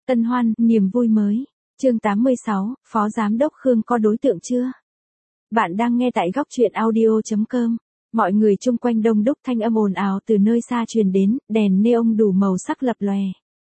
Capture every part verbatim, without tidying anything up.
Tân hoan, niềm vui mới. Chương tám mươi sáu, Phó Giám đốc Khương có đối tượng chưa? Bạn đang nghe tại góc truyện audio chấm com. Mọi người chung quanh đông đúc, thanh âm ồn ào từ nơi xa truyền đến, đèn neon đủ màu sắc lập lòe.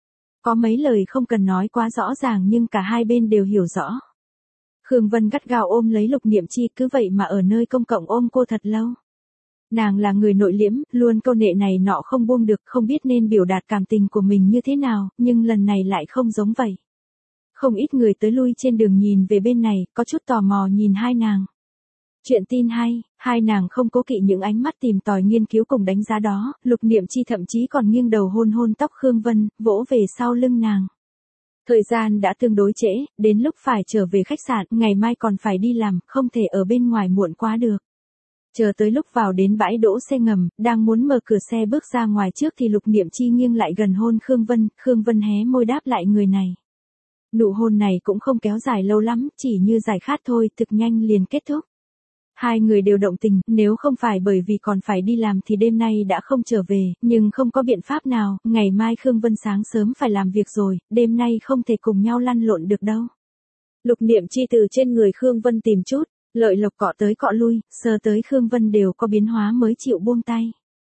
Có mấy lời không cần nói quá rõ ràng nhưng cả hai bên đều hiểu rõ. Khương Vân gắt gao ôm lấy Lục Niệm Chi, cứ vậy mà ở nơi công cộng ôm cô thật lâu. Nàng là người nội liễm, luôn câu nệ này nọ không buông được, không biết nên biểu đạt cảm tình của mình như thế nào, nhưng lần này lại không giống vậy. Không ít người tới lui trên đường nhìn về bên này, có chút tò mò nhìn hai nàng. Chuyện tin hay, hai nàng không cố kỵ những ánh mắt tìm tòi nghiên cứu cùng đánh giá đó, Lục Niệm Chi thậm chí còn nghiêng đầu hôn hôn tóc Khương Vân, vỗ về sau lưng nàng. Thời gian đã tương đối trễ, đến lúc phải trở về khách sạn, ngày mai còn phải đi làm, không thể ở bên ngoài muộn quá được. Chờ tới lúc vào đến bãi đỗ xe ngầm, đang muốn mở cửa xe bước ra ngoài trước thì Lục Niệm Chi nghiêng lại gần hôn Khương Vân, Khương Vân hé môi đáp lại người này. Nụ hôn này cũng không kéo dài lâu lắm, chỉ như giải khát thôi, thực nhanh liền kết thúc. Hai người đều động tình, nếu không phải bởi vì còn phải đi làm thì đêm nay đã không trở về, nhưng không có biện pháp nào, ngày mai Khương Vân sáng sớm phải làm việc rồi, đêm nay không thể cùng nhau lăn lộn được đâu. Lục Niệm Chi từ trên người Khương Vân tìm chút, lợi lộc cọ tới cọ lui, sờ tới Khương Vân đều có biến hóa mới chịu buông tay.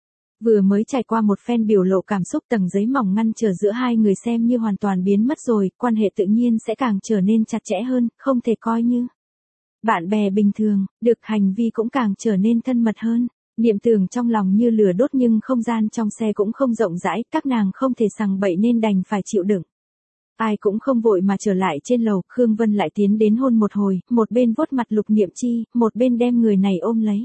Vừa mới trải qua một phen biểu lộ cảm xúc, tầng giấy mỏng ngăn trở giữa hai người xem như hoàn toàn biến mất rồi, quan hệ tự nhiên sẽ càng trở nên chặt chẽ hơn, không thể coi như bạn bè bình thường, được hành vi cũng càng trở nên thân mật hơn. Niệm tưởng trong lòng như lửa đốt nhưng không gian trong xe cũng không rộng rãi, các nàng không thể sằng bậy nên đành phải chịu đựng. Ai cũng không vội mà trở lại trên lầu, Khương Vân lại tiến đến hôn một hồi, một bên vuốt mặt Lục Niệm Chi, một bên đem người này ôm lấy.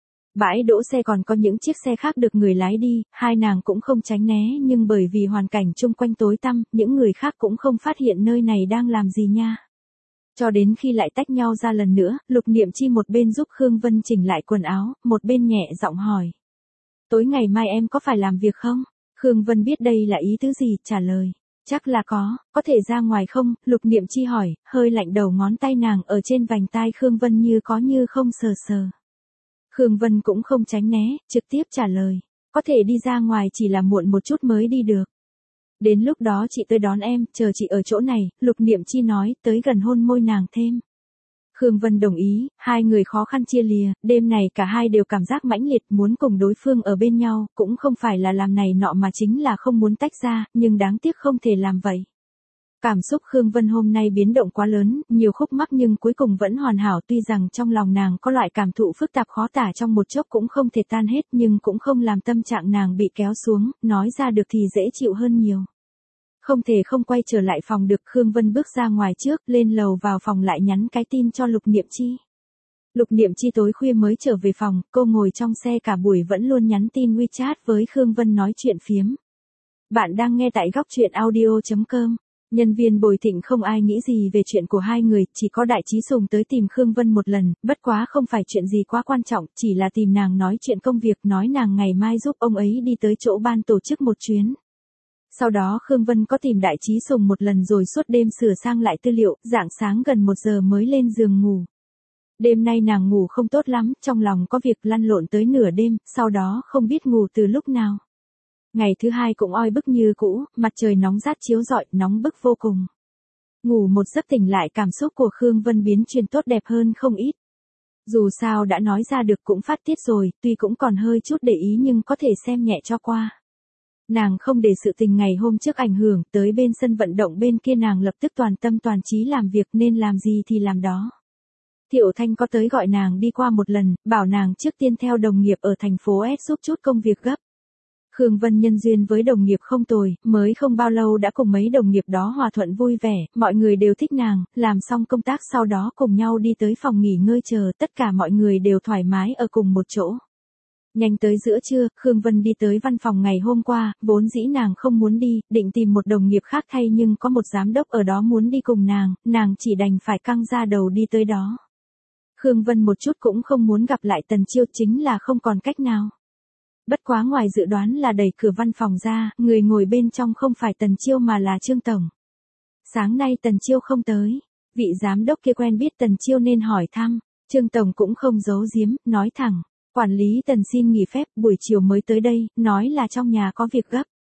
Bãi đỗ xe còn có những chiếc xe khác được người lái đi, hai nàng cũng không tránh né nhưng bởi vì hoàn cảnh chung quanh tối tăm, những người khác cũng không phát hiện nơi này đang làm gì nha. Cho đến khi lại tách nhau ra lần nữa, Lục Niệm Chi một bên giúp Khương Vân chỉnh lại quần áo, một bên nhẹ giọng hỏi. Tối ngày mai em có phải làm việc không? Khương Vân biết đây là ý tứ gì, trả lời. Chắc là có, có thể ra ngoài không? Lục Niệm Chi hỏi, hơi lạnh đầu ngón tay nàng ở trên vành tai Khương Vân như có như không sờ sờ. Khương Vân cũng không tránh né, trực tiếp trả lời. Có thể đi ra ngoài, chỉ là muộn một chút mới đi được. Đến lúc đó chị tới đón em, chờ chị ở chỗ này, Lục Niệm Chi nói, tới gần hôn môi nàng thêm. Khương Vân đồng ý, hai người khó khăn chia lìa, đêm này cả hai đều cảm giác mãnh liệt muốn cùng đối phương ở bên nhau, cũng không phải là làm này nọ mà chính là không muốn tách ra, nhưng đáng tiếc không thể làm vậy. Cảm xúc Khương Vân hôm nay biến động quá lớn, nhiều khúc mắc nhưng cuối cùng vẫn hoàn hảo, tuy rằng trong lòng nàng có loại cảm thụ phức tạp khó tả trong một chốc cũng không thể tan hết nhưng cũng không làm tâm trạng nàng bị kéo xuống, nói ra được thì dễ chịu hơn nhiều. Không thể không quay trở lại phòng được, Khương Vân bước ra ngoài trước, lên lầu vào phòng lại nhắn cái tin cho Lục Niệm Chi. Lục Niệm Chi tối khuya mới trở về phòng, cô ngồi trong xe cả buổi vẫn luôn nhắn tin WeChat với Khương Vân nói chuyện phiếm. Bạn đang nghe tại góc truyện audio chấm com. Nhân viên bồi thịnh không ai nghĩ gì về chuyện của hai người, chỉ có Đại Trí Sùng tới tìm Khương Vân một lần, bất quá không phải chuyện gì quá quan trọng, chỉ là tìm nàng nói chuyện công việc, nói nàng ngày mai giúp ông ấy đi tới chỗ ban tổ chức một chuyến. Sau đó Khương Vân có tìm Đại Trí Sùng một lần rồi suốt đêm sửa sang lại tư liệu, rạng sáng gần một giờ mới lên giường ngủ. Đêm nay nàng ngủ không tốt lắm, trong lòng có việc lăn lộn tới nửa đêm, sau đó không biết ngủ từ lúc nào. Ngày thứ hai cũng oi bức như cũ, mặt trời nóng rát chiếu rọi, nóng bức vô cùng. Ngủ một giấc tỉnh lại, cảm xúc của Khương Vân biến chuyển tốt đẹp hơn không ít. Dù sao đã nói ra được cũng phát tiết rồi, tuy cũng còn hơi chút để ý nhưng có thể xem nhẹ cho qua. Nàng không để sự tình ngày hôm trước ảnh hưởng, tới bên sân vận động bên kia nàng lập tức toàn tâm toàn trí làm việc, nên làm gì thì làm đó. Thiệu Thanh có tới gọi nàng đi qua một lần, bảo nàng trước tiên theo đồng nghiệp ở thành phố S giúp chút công việc gấp. Khương Vân nhân duyên với đồng nghiệp không tồi, mới không bao lâu đã cùng mấy đồng nghiệp đó hòa thuận vui vẻ, mọi người đều thích nàng, làm xong công tác sau đó cùng nhau đi tới phòng nghỉ ngơi chờ, tất cả mọi người đều thoải mái ở cùng một chỗ. Nhanh tới giữa trưa, Khương Vân đi tới văn phòng ngày hôm qua, vốn dĩ nàng không muốn đi, định tìm một đồng nghiệp khác thay nhưng có một giám đốc ở đó muốn đi cùng nàng, nàng chỉ đành phải căng ra đầu đi tới đó. Khương Vân một chút cũng không muốn gặp lại Tần Chiêu, chính là không còn cách nào. Bất quá ngoài dự đoán là đẩy cửa văn phòng ra, người ngồi bên trong không phải Tần Chiêu mà là Trương Tổng. Sáng nay Tần Chiêu không tới, vị giám đốc kia quen biết Tần Chiêu nên hỏi thăm, Trương Tổng cũng không giấu giếm, nói thẳng, quản lý Tần xin nghỉ phép, buổi chiều mới tới đây, nói là trong nhà có việc gấp.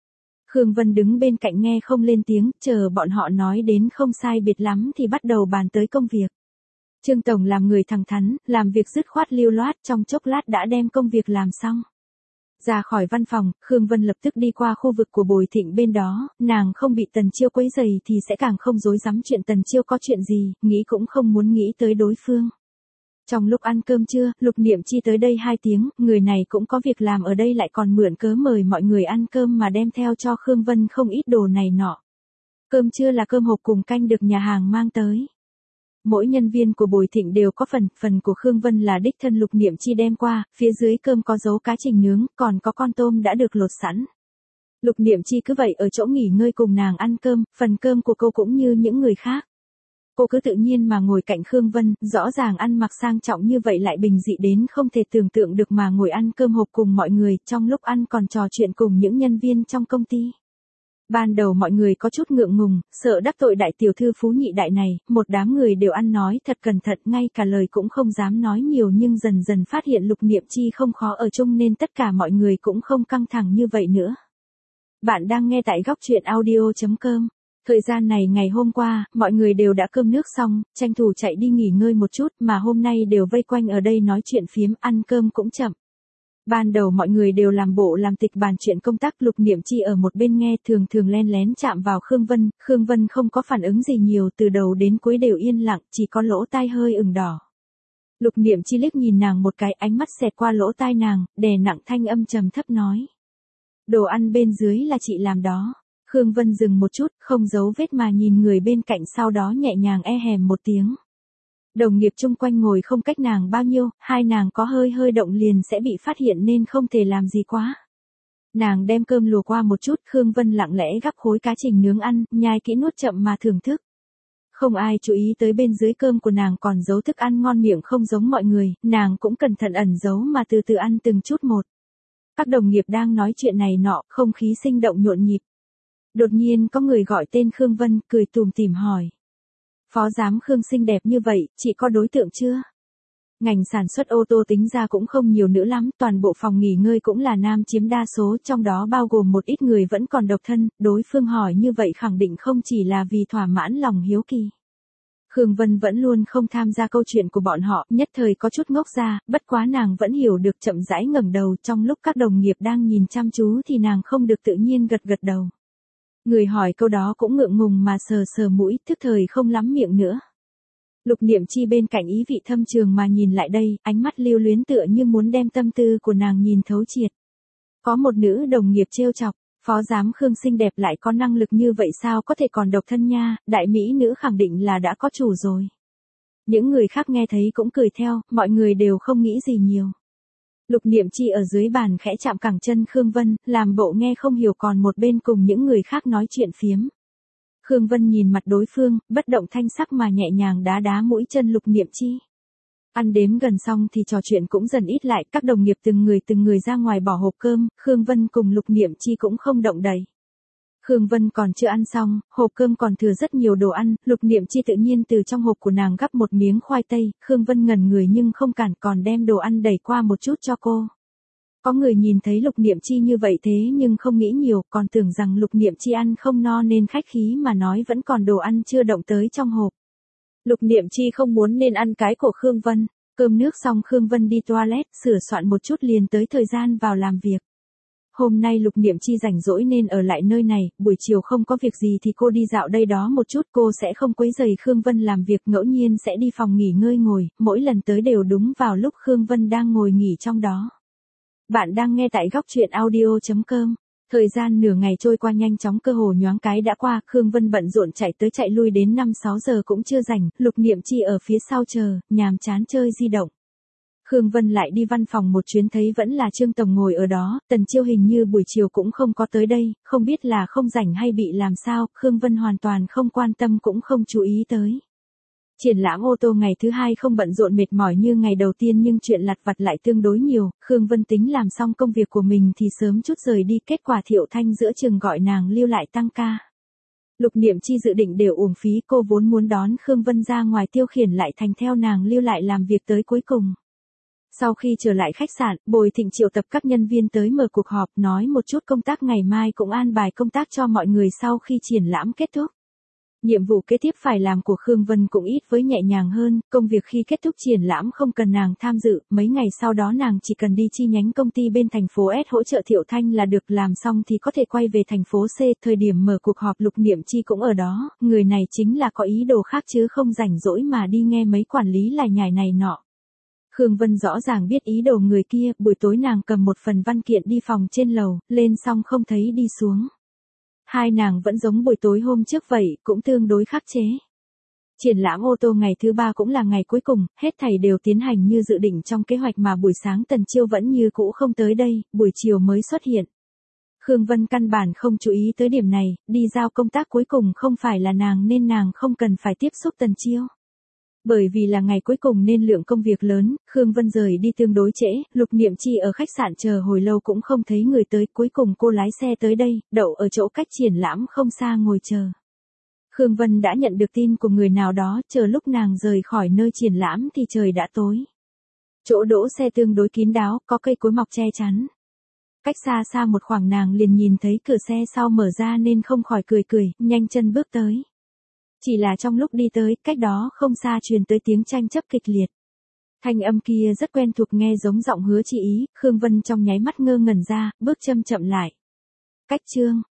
Khương Vân đứng bên cạnh nghe không lên tiếng, chờ bọn họ nói đến không sai biệt lắm thì bắt đầu bàn tới công việc. Trương Tổng làm người thẳng thắn, làm việc dứt khoát lưu loát, trong chốc lát đã đem công việc làm xong. Ra khỏi văn phòng, Khương Vân lập tức đi qua khu vực của Bồi Thịnh bên đó, nàng không bị Tần Chiêu quấy rầy thì sẽ càng không rối rắm chuyện Tần Chiêu có chuyện gì, nghĩ cũng không muốn nghĩ tới đối phương. Trong lúc ăn cơm trưa, Lục Niệm Chi tới đây hai tiếng, người này cũng có việc làm ở đây lại còn mượn cớ mời mọi người ăn cơm mà đem theo cho Khương Vân không ít đồ này nọ. Cơm trưa là cơm hộp cùng canh được nhà hàng mang tới. Mỗi nhân viên của Bồi Thịnh đều có phần, phần của Khương Vân là đích thân Lục Niệm Chi đem qua, phía dưới cơm có dấu cá trình nướng, còn có con tôm đã được lột sẵn. Lục Niệm Chi cứ vậy ở chỗ nghỉ ngơi cùng nàng ăn cơm, phần cơm của cô cũng như những người khác. Cô cứ tự nhiên mà ngồi cạnh Khương Vân, rõ ràng ăn mặc sang trọng như vậy lại bình dị đến không thể tưởng tượng được mà ngồi ăn cơm hộp cùng mọi người, trong lúc ăn còn trò chuyện cùng những nhân viên trong công ty. Ban đầu mọi người có chút ngượng ngùng, sợ đắc tội đại tiểu thư phú nhị đại này, một đám người đều ăn nói thật cẩn thận, ngay cả lời cũng không dám nói nhiều, nhưng dần dần phát hiện Lục Niệm Chi không khó ở chung nên tất cả mọi người cũng không căng thẳng như vậy nữa. Bạn đang nghe tại góc truyện audio chấm com. Thời gian này ngày hôm qua, mọi người đều đã cơm nước xong, tranh thủ chạy đi nghỉ ngơi một chút mà hôm nay đều vây quanh ở đây nói chuyện phiếm, ăn cơm cũng chậm. Ban đầu mọi người đều làm bộ làm tịch bàn chuyện công tác, Lục Niệm Chi ở một bên nghe thường thường len lén chạm vào Khương Vân, Khương Vân không có phản ứng gì nhiều, từ đầu đến cuối đều yên lặng, chỉ có lỗ tai hơi ửng đỏ. Lục Niệm Chi liếc nhìn nàng một cái, ánh mắt xẹt qua lỗ tai nàng, đè nặng thanh âm trầm thấp nói. Đồ ăn bên dưới là chị làm đó. Khương Vân dừng một chút, không giấu vết mà nhìn người bên cạnh, sau đó nhẹ nhàng e hèm một tiếng. Đồng nghiệp chung quanh ngồi không cách nàng bao nhiêu, hai nàng có hơi hơi động liền sẽ bị phát hiện nên không thể làm gì quá. Nàng đem cơm lùa qua một chút, Khương Vân lặng lẽ gắp khối cá trình nướng ăn, nhai kỹ nuốt chậm mà thưởng thức. Không ai chú ý tới bên dưới cơm của nàng còn giấu thức ăn ngon miệng không giống mọi người, nàng cũng cẩn thận ẩn giấu mà từ từ ăn từng chút một. Các đồng nghiệp đang nói chuyện này nọ, không khí sinh động nhộn nhịp. Đột nhiên có người gọi tên Khương Vân, cười tủm tỉm hỏi. Phó giám Khương xinh đẹp như vậy, chị có đối tượng chưa? Ngành sản xuất ô tô tính ra cũng không nhiều nữa lắm, toàn bộ phòng nghỉ ngơi cũng là nam chiếm đa số, trong đó bao gồm một ít người vẫn còn độc thân, đối phương hỏi như vậy khẳng định không chỉ là vì thỏa mãn lòng hiếu kỳ. Khương Vân vẫn luôn không tham gia câu chuyện của bọn họ, nhất thời có chút ngốc ra, bất quá nàng vẫn hiểu được, chậm rãi ngẩng đầu, trong lúc các đồng nghiệp đang nhìn chăm chú thì nàng không được tự nhiên gật gật đầu. Người hỏi câu đó cũng ngượng ngùng mà sờ sờ mũi, thức thời không lắm miệng nữa. Lục Niệm Chi bên cạnh ý vị thâm trường mà nhìn lại đây, ánh mắt lưu luyến tựa như muốn đem tâm tư của nàng nhìn thấu triệt. Có một nữ đồng nghiệp trêu chọc, phó giám Khương xinh đẹp lại có năng lực như vậy sao có thể còn độc thân nha, đại mỹ nữ khẳng định là đã có chủ rồi. Những người khác nghe thấy cũng cười theo, mọi người đều không nghĩ gì nhiều. Lục Niệm Chi ở dưới bàn khẽ chạm cẳng chân Khương Vân, làm bộ nghe không hiểu, còn một bên cùng những người khác nói chuyện phiếm. Khương Vân nhìn mặt đối phương, bất động thanh sắc mà nhẹ nhàng đá đá mũi chân Lục Niệm Chi. Ăn đếm gần xong thì trò chuyện cũng dần ít lại, các đồng nghiệp từng người từng người ra ngoài bỏ hộp cơm, Khương Vân cùng Lục Niệm Chi cũng không động đậy. Khương Vân còn chưa ăn xong, hộp cơm còn thừa rất nhiều đồ ăn, Lục Niệm Chi tự nhiên từ trong hộp của nàng gắp một miếng khoai tây, Khương Vân ngẩn người nhưng không cản, còn đem đồ ăn đẩy qua một chút cho cô. Có người nhìn thấy Lục Niệm Chi như vậy thế nhưng không nghĩ nhiều, còn tưởng rằng Lục Niệm Chi ăn không no nên khách khí mà nói vẫn còn đồ ăn chưa động tới trong hộp. Lục Niệm Chi không muốn nên ăn cái của Khương Vân, cơm nước xong Khương Vân đi toilet, sửa soạn một chút liền tới thời gian vào làm việc. Hôm nay Lục Niệm Chi rảnh rỗi nên ở lại nơi này, buổi chiều không có việc gì thì cô đi dạo đây đó một chút, cô sẽ không quấy rầy Khương Vân làm việc, ngẫu nhiên sẽ đi phòng nghỉ ngơi ngồi, mỗi lần tới đều đúng vào lúc Khương Vân đang ngồi nghỉ trong đó. Bạn đang nghe tại góc truyện audio chấm com. Thời gian nửa ngày trôi qua nhanh chóng, cơ hồ nhoáng cái đã qua, Khương Vân bận rộn chạy tới chạy lui đến năm sáu giờ cũng chưa rảnh, Lục Niệm Chi ở phía sau chờ, nhàm chán chơi di động. Khương Vân lại đi văn phòng một chuyến thấy vẫn là Trương Tổng ngồi ở đó, Tần Chiêu hình như buổi chiều cũng không có tới đây, không biết là không rảnh hay bị làm sao, Khương Vân hoàn toàn không quan tâm cũng không chú ý tới. Triển lãm ô tô ngày thứ hai không bận rộn mệt mỏi như ngày đầu tiên nhưng chuyện lặt vặt lại tương đối nhiều, Khương Vân tính làm xong công việc của mình thì sớm chút rời đi, kết quả Thiệu Thanh giữa chừng gọi nàng lưu lại tăng ca. Lục Niệm Chi dự định đều uổng phí, cô vốn muốn đón Khương Vân ra ngoài tiêu khiển lại thành theo nàng lưu lại làm việc tới cuối cùng. Sau khi trở lại khách sạn, Bồi Thịnh triệu tập các nhân viên tới mở cuộc họp nói một chút công tác ngày mai cũng an bài công tác cho mọi người sau khi triển lãm kết thúc. Nhiệm vụ kế tiếp phải làm của Khương Vân cũng ít với nhẹ nhàng hơn, công việc khi kết thúc triển lãm không cần nàng tham dự, mấy ngày sau đó nàng chỉ cần đi chi nhánh công ty bên thành phố S hỗ trợ Thiệu Thanh là được, làm xong thì có thể quay về thành phố C, thời điểm mở cuộc họp Lục Niệm Chi cũng ở đó, người này chính là có ý đồ khác chứ không rảnh rỗi mà đi nghe mấy quản lý lải nhải này nọ. Khương Vân rõ ràng biết ý đồ người kia, buổi tối nàng cầm một phần văn kiện đi phòng trên lầu, lên xong không thấy đi xuống. Hai nàng vẫn giống buổi tối hôm trước vậy, cũng tương đối khắc chế. Triển lãm ô tô ngày thứ ba cũng là ngày cuối cùng, hết thảy đều tiến hành như dự định trong kế hoạch mà buổi sáng Tần Chiêu vẫn như cũ không tới đây, buổi chiều mới xuất hiện. Khương Vân căn bản không chú ý tới điểm này, đi giao công tác cuối cùng không phải là nàng nên nàng không cần phải tiếp xúc Tần Chiêu. Bởi vì là ngày cuối cùng nên lượng công việc lớn, Khương Vân rời đi tương đối trễ, Lục Niệm Chi ở khách sạn chờ hồi lâu cũng không thấy người tới, cuối cùng cô lái xe tới đây, đậu ở chỗ cách triển lãm không xa ngồi chờ. Khương Vân đã nhận được tin của người nào đó, chờ lúc nàng rời khỏi nơi triển lãm thì trời đã tối. Chỗ đỗ xe tương đối kín đáo, có cây cối mọc che chắn. Cách xa xa một khoảng nàng liền nhìn thấy cửa xe sau mở ra nên không khỏi cười cười, nhanh chân bước tới. Chỉ là trong lúc đi tới, cách đó không xa truyền tới tiếng tranh chấp kịch liệt. Thanh âm kia rất quen thuộc, nghe giống giọng Hứa Chị Ý, Khương Vân trong nháy mắt ngơ ngẩn ra, bước chậm chậm lại. Cách chương,